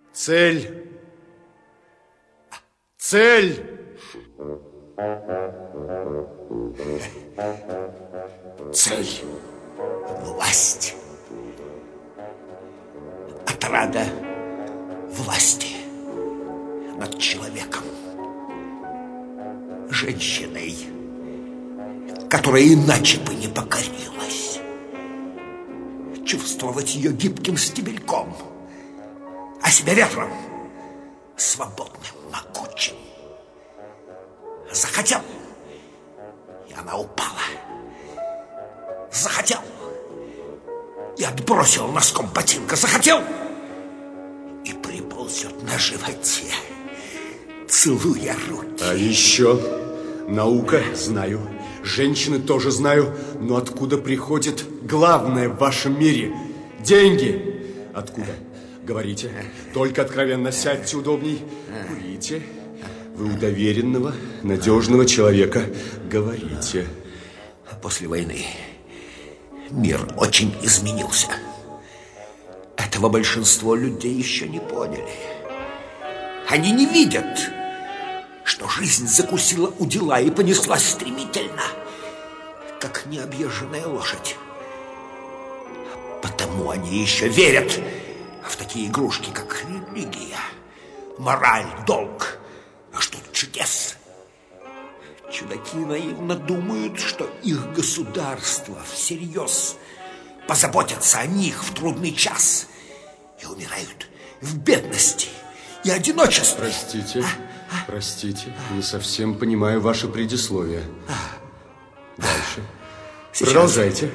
Цель. Цель. Цель. Власть. Отрада власти над человеком. Женщиной, которая иначе бы не покорилась. Чувствовать ее гибким стебельком, а себя ветром, свободным, могучим. Захотел, и она упала. Захотел, и отбросил носком ботинка. Захотел, и приползет на животе, целуя руки. А еще наука знаю, женщины тоже знаю, но откуда приходит главное в вашем мире? Деньги. Откуда? Говорите. Только откровенно сядьте удобней. Курите. Вы у доверенного, надежного человека. Говорите. После войны мир очень изменился. Этого большинство людей еще не поняли. Они не видят, что жизнь закусила удила и понеслась стремительно, как необъезженная лошадь. Потому они еще верят в такие игрушки, как религия, мораль, долг. А что тут чудес? Чудаки наивно думают, что их государство всерьез позаботятся о них в трудный час и умирают в бедности и одиночестве. Простите, простите, не совсем понимаю ваше предисловие. Дальше. Продолжайте.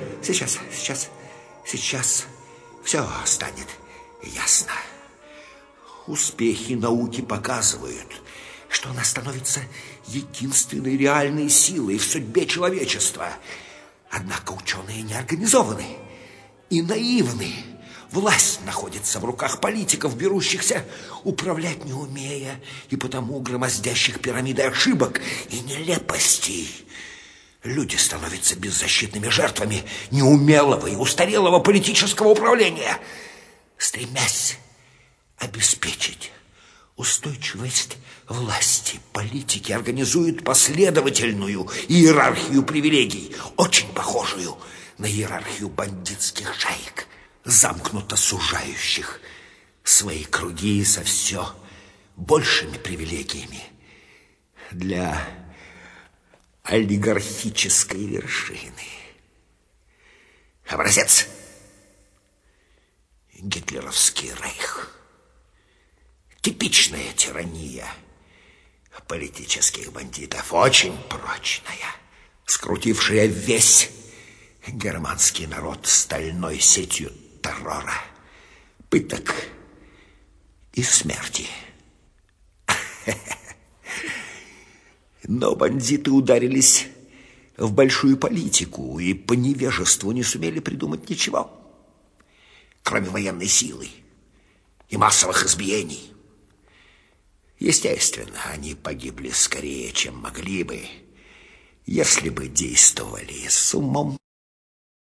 Сейчас все станет ясно. Успехи науки показывают, что она становится единственной реальной силой в судьбе человечества. Однако ученые не организованы и наивны. Власть находится в руках политиков, берущихся управлять не умея, и потому громоздящих пирамиды ошибок и нелепостей. Люди становятся беззащитными жертвами неумелого и устарелого политического управления, стремясь обеспечить устойчивость власти. Политики организуют последовательную иерархию привилегий, очень похожую на иерархию бандитских шаек, замкнуто сужающих свои круги со все большими привилегиями для олигархической вершины. Образец: гитлеровский рейх. Типичная тирания политических бандитов, очень прочная, скрутившая весь германский народ стальной сетью террора, пыток и смерти. Но бандиты ударились в большую политику и по невежеству не сумели придумать ничего, кроме военной силы и массовых избиений. Естественно, они погибли скорее, чем могли бы, если бы действовали с умом.